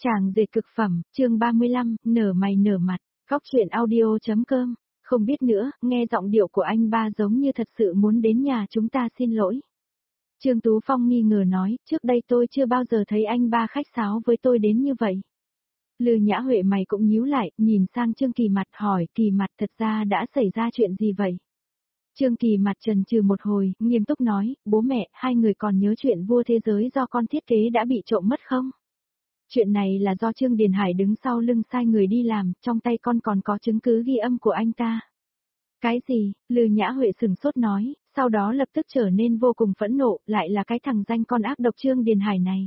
Chàng dệt cực phẩm, chương 35, nở mày nở mặt, góc truyện audio.com, không biết nữa, nghe giọng điệu của anh ba giống như thật sự muốn đến nhà chúng ta xin lỗi. Trương Tú Phong nghi ngờ nói, trước đây tôi chưa bao giờ thấy anh ba khách sáo với tôi đến như vậy. Lư Nhã Huệ mày cũng nhíu lại, nhìn sang Trương Kỳ Mặt hỏi, Kỳ Mặt thật ra đã xảy ra chuyện gì vậy? Trương Kỳ Mặt chần chừ một hồi, nghiêm túc nói, bố mẹ, hai người còn nhớ chuyện vua thế giới do con thiết kế đã bị trộm mất không? Chuyện này là do Trương Điền Hải đứng sau lưng sai người đi làm, trong tay con còn có chứng cứ ghi âm của anh ta. Cái gì? Lư Nhã Huệ sừng sốt nói, sau đó lập tức trở nên vô cùng phẫn nộ, lại là cái thằng danh con ác độc Trương Điền Hải này.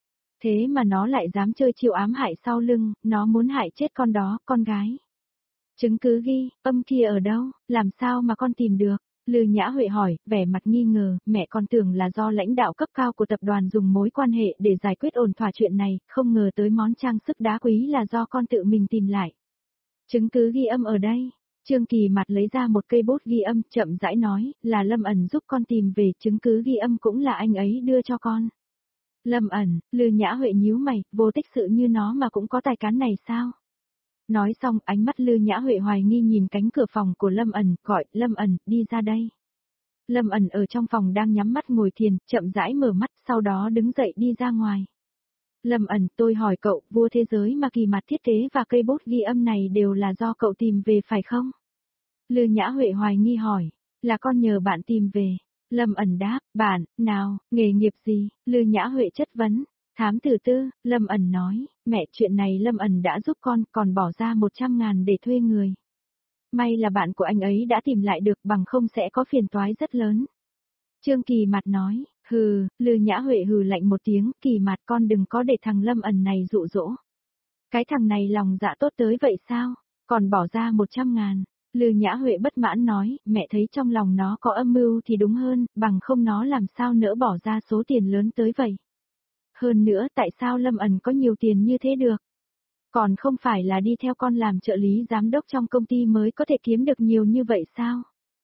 Thế mà nó lại dám chơi chiêu ám hại sau lưng, nó muốn hại chết con đó, con gái. Chứng cứ ghi, âm kia ở đâu, làm sao mà con tìm được? Lư Nhã Huệ hỏi, vẻ mặt nghi ngờ, mẹ con tưởng là do lãnh đạo cấp cao của tập đoàn dùng mối quan hệ để giải quyết ổn thỏa chuyện này, không ngờ tới món trang sức đá quý là do con tự mình tìm lại. Chứng cứ ghi âm ở đây. Trương Kỳ Mặt lấy ra một cây bút ghi âm, chậm rãi nói, là Lâm Ẩn giúp con tìm về, chứng cứ ghi âm cũng là anh ấy đưa cho con. Lâm Ẩn, Lư Nhã Huệ nhíu mày, vô tích sự như nó mà cũng có tài cán này sao? Nói xong, ánh mắt Lư Nhã Huệ hoài nghi nhìn cánh cửa phòng của Lâm Ẩn, gọi, Lâm Ẩn, đi ra đây. Lâm Ẩn ở trong phòng đang nhắm mắt ngồi thiền, chậm rãi mở mắt, sau đó đứng dậy đi ra ngoài. Lâm Ẩn, tôi hỏi cậu, vua thế giới mà Kỳ Mặt thiết kế và cây bút ghi âm này đều là do cậu tìm về phải không? Lư Nhã Huệ hoài nghi hỏi, là con nhờ bạn tìm về. Lâm Ẩn đáp, bạn, nào, nghề nghiệp gì? Lư Nhã Huệ chất vấn. Thám tử tư, Lâm Ẩn nói, mẹ chuyện này Lâm Ẩn đã giúp con, còn bỏ ra 100.000 để thuê người. May là bạn của anh ấy đã tìm lại được, bằng không sẽ có phiền toái rất lớn. Trương Kỳ Mặt nói, hừ, Lư Nhã Huệ hừ lạnh một tiếng, Kỳ Mặt con đừng có để thằng Lâm Ẩn này dụ dỗ. Cái thằng này lòng dạ tốt tới vậy sao, còn bỏ ra 100.000. Lư Nhã Huệ bất mãn nói, mẹ thấy trong lòng nó có âm mưu thì đúng hơn, bằng không nó làm sao nỡ bỏ ra số tiền lớn tới vậy. Hơn nữa tại sao Lâm Ẩn có nhiều tiền như thế được? Còn không phải là đi theo con làm trợ lý giám đốc trong công ty mới có thể kiếm được nhiều như vậy sao?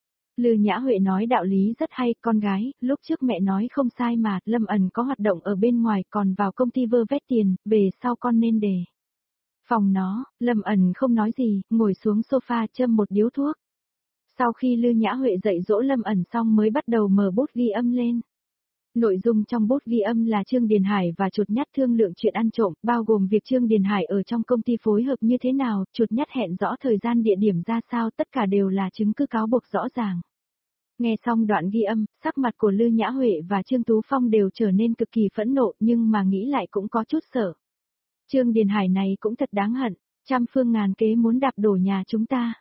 Lư Nhã Huệ nói đạo lý rất hay, con gái, lúc trước mẹ nói không sai mà, Lâm Ẩn có hoạt động ở bên ngoài còn vào công ty vơ vét tiền, về sau con nên để phòng nó. Lâm Ẩn không nói gì, ngồi xuống sofa châm một điếu thuốc. Sau khi Lư Nhã Huệ dạy dỗ Lâm Ẩn xong mới bắt đầu mở bút ghi âm lên. Nội dung trong bút ghi âm là Trương Điền Hải và Chuột Nhắt thương lượng chuyện ăn trộm, bao gồm việc Trương Điền Hải ở trong công ty phối hợp như thế nào, Chuột Nhắt hẹn rõ thời gian địa điểm ra sao, tất cả đều là chứng cứ cáo buộc rõ ràng. Nghe xong đoạn ghi âm, sắc mặt của Lư Nhã Huệ và Trương Tú Phong đều trở nên cực kỳ phẫn nộ, nhưng mà nghĩ lại cũng có chút sợ. Trương Điền Hải này cũng thật đáng hận, trăm phương ngàn kế muốn đạp đổ nhà chúng ta.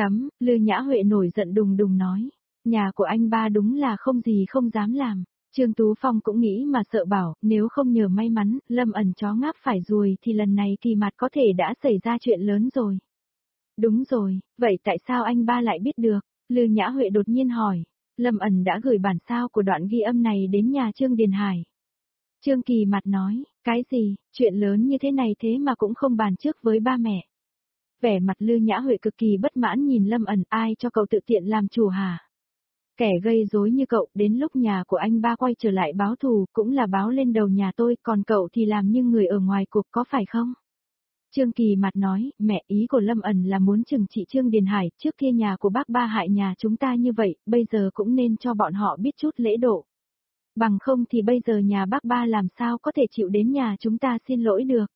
Lư Nhã Huệ nổi giận đùng đùng nói, nhà của anh ba đúng là không gì không dám làm. Trương Tú Phong cũng nghĩ mà sợ bảo, nếu không nhờ may mắn, Lâm Ẩn chó ngáp phải ruồi thì lần này Kỳ Mặt có thể đã xảy ra chuyện lớn rồi. Đúng rồi, vậy tại sao anh ba lại biết được? Lư Nhã Huệ đột nhiên hỏi. Lâm Ẩn đã gửi bản sao của đoạn ghi âm này đến nhà Trương Điền Hải. Trương Kỳ Mặt nói, cái gì, chuyện lớn như thế này thế mà cũng không bàn trước với ba mẹ. Vẻ mặt Lư Nhã Huệ cực kỳ bất mãn nhìn Lâm Ẩn, ai cho cậu tự tiện làm chủ hả? Kẻ gây rối như cậu, đến lúc nhà của anh ba quay trở lại báo thù, cũng là báo lên đầu nhà tôi, còn cậu thì làm như người ở ngoài cuộc, có phải không? Trương Kỳ Mặt nói, mẹ, ý của Lâm Ẩn là muốn trừng trị Trương Điền Hải, trước kia nhà của bác ba hại nhà chúng ta như vậy, bây giờ cũng nên cho bọn họ biết chút lễ độ. Bằng không thì bây giờ nhà bác ba làm sao có thể chịu đến nhà chúng ta xin lỗi được.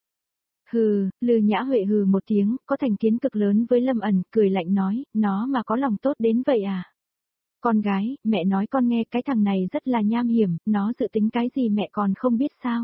Hừ, Lư Nhã Huệ hừ một tiếng, có thành kiến cực lớn với Lâm Ẩn, cười lạnh nói, nó mà có lòng tốt đến vậy à? Con gái, mẹ nói con nghe, cái thằng này rất là nham hiểm, nó dự tính cái gì mẹ còn không biết sao?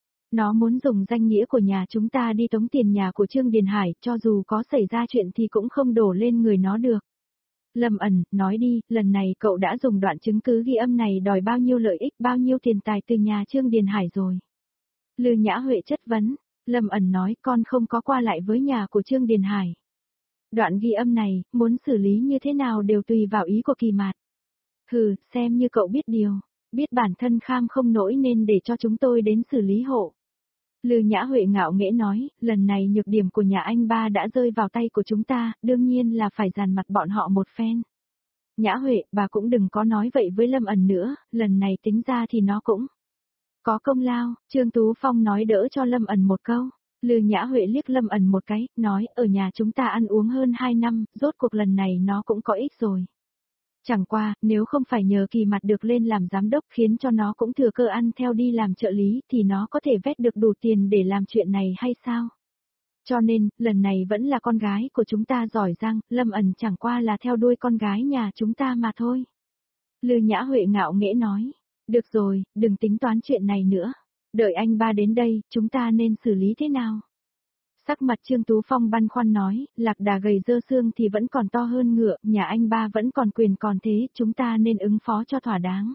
Nó muốn dùng danh nghĩa của nhà chúng ta đi tống tiền nhà của Trương Điền Hải, cho dù có xảy ra chuyện thì cũng không đổ lên người nó được. Lâm Ẩn, nói đi, lần này cậu đã dùng đoạn chứng cứ ghi âm này đòi bao nhiêu lợi ích, bao nhiêu tiền tài từ nhà Trương Điền Hải rồi? Lư Nhã Huệ chất vấn. Lâm Ẩn nói, con không có qua lại với nhà của Trương Điền Hải. Đoạn ghi âm này, muốn xử lý như thế nào đều tùy vào ý của Kỳ Mặt. Hừ, xem như cậu biết điều, biết bản thân kham không nổi nên để cho chúng tôi đến xử lý hộ. Lư Nhã Huệ ngạo nghễ nói, lần này nhược điểm của nhà anh ba đã rơi vào tay của chúng ta, đương nhiên là phải dàn mặt bọn họ một phen. Nhã Huệ, bà cũng đừng có nói vậy với Lâm Ẩn nữa, lần này tính ra thì nó cũng có công lao, Trương Tú Phong nói đỡ cho Lâm Ẩn một câu. Lư Nhã Huệ liếc Lâm ẩn một cái, nói, ở nhà chúng ta ăn uống hơn 2 năm, rốt cuộc lần này nó cũng có ích rồi. Chẳng qua, nếu không phải nhờ Kỳ Mặt được lên làm giám đốc khiến cho nó cũng thừa cơ ăn theo đi làm trợ lý thì nó có thể vét được đủ tiền để làm chuyện này hay sao? Cho nên, lần này vẫn là con gái của chúng ta giỏi giang, Lâm ẩn chẳng qua là theo đuôi con gái nhà chúng ta mà thôi. Lư Nhã Huệ ngạo nghễ nói, được rồi, đừng tính toán chuyện này nữa. Đợi anh ba đến đây, chúng ta nên xử lý thế nào? Sắc mặt Trương Tú Phong băn khoăn nói, lạc đà gầy dơ xương thì vẫn còn to hơn ngựa, nhà anh ba vẫn còn quyền còn thế, chúng ta nên ứng phó cho thỏa đáng.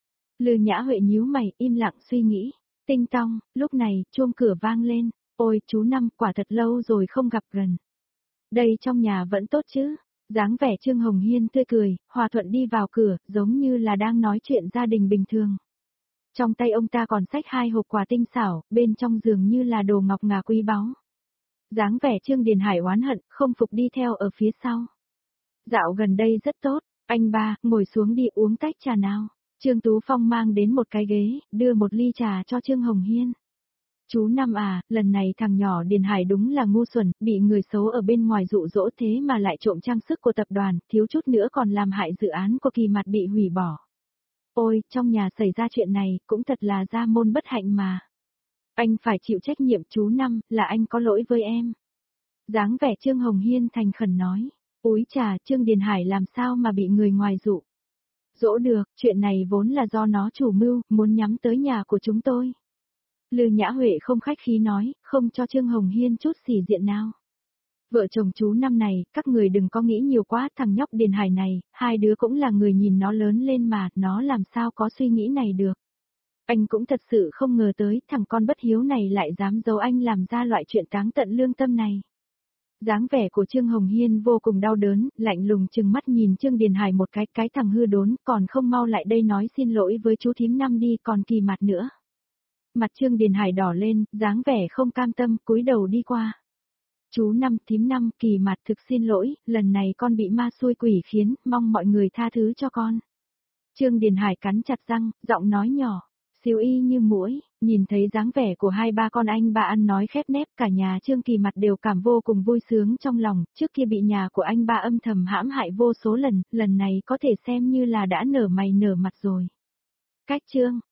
Lư Nhã Huệ nhíu mày, im lặng suy nghĩ. Tinh tong, lúc này, chuông cửa vang lên, ôi chú Năm, quả thật lâu rồi không gặp gần. Đây trong nhà vẫn tốt chứ? Dáng vẻ Trương Hồng Hiên tươi cười, hòa thuận đi vào cửa, giống như là đang nói chuyện gia đình bình thường. Trong tay ông ta còn xách 2 hộp quà tinh xảo, bên trong dường như là đồ ngọc ngà quý báu. Dáng vẻ Trương Điền Hải oán hận, không phục đi theo ở phía sau. Dạo gần đây rất tốt, anh ba, ngồi xuống đi uống tách trà nào. Trương Tú Phong mang đến một cái ghế, đưa một ly trà cho Trương Hồng Hiên. Chú Năm à, lần này thằng nhỏ Điền Hải đúng là ngu xuẩn, bị người xấu ở bên ngoài dụ dỗ thế mà lại trộm trang sức của tập đoàn, thiếu chút nữa còn làm hại dự án của Kỳ Mặt bị hủy bỏ. Ôi, trong nhà xảy ra chuyện này, cũng thật là gia môn bất hạnh mà. Anh phải chịu trách nhiệm chú Năm, là anh có lỗi với em. Dáng vẻ Trương Hồng Hiên thành khẩn nói, úi trà, Trương Điền Hải làm sao mà bị người ngoài dụ. Dỗ được, chuyện này vốn là do nó chủ mưu, muốn nhắm tới nhà của chúng tôi. Lư Nhã Huệ không khách khí nói, không cho Trương Hồng Hiên chút xỉ diện nào. Vợ chồng chú Năm này, các người đừng có nghĩ nhiều quá, thằng nhóc Điền Hải này, hai đứa cũng là người nhìn nó lớn lên mà, nó làm sao có suy nghĩ này được. Anh cũng thật sự không ngờ tới, thằng con bất hiếu này lại dám giấu anh làm ra loại chuyện táng tận lương tâm này. Dáng vẻ của Trương Hồng Hiên vô cùng đau đớn, lạnh lùng trừng mắt nhìn Trương Điền Hải một cái thằng hư đốn, còn không mau lại đây nói xin lỗi với chú thím Năm đi, còn Kỳ Mặt nữa. Mặt Trương Điền Hải đỏ lên, dáng vẻ không cam tâm, cúi đầu đi qua. Chú Năm, thím Năm, Kỳ Mặt thực xin lỗi, lần này con bị ma xui quỷ khiến, mong mọi người tha thứ cho con. Trương Điền Hải cắn chặt răng, giọng nói nhỏ, siêu y như muỗi, nhìn thấy dáng vẻ của hai ba con anh ba ăn nói khép nép, cả nhà Trương Kỳ Mặt đều cảm vô cùng vui sướng trong lòng, trước kia bị nhà của anh ba âm thầm hãm hại vô số lần, lần này có thể xem như là đã nở mày nở mặt rồi. Cách Trương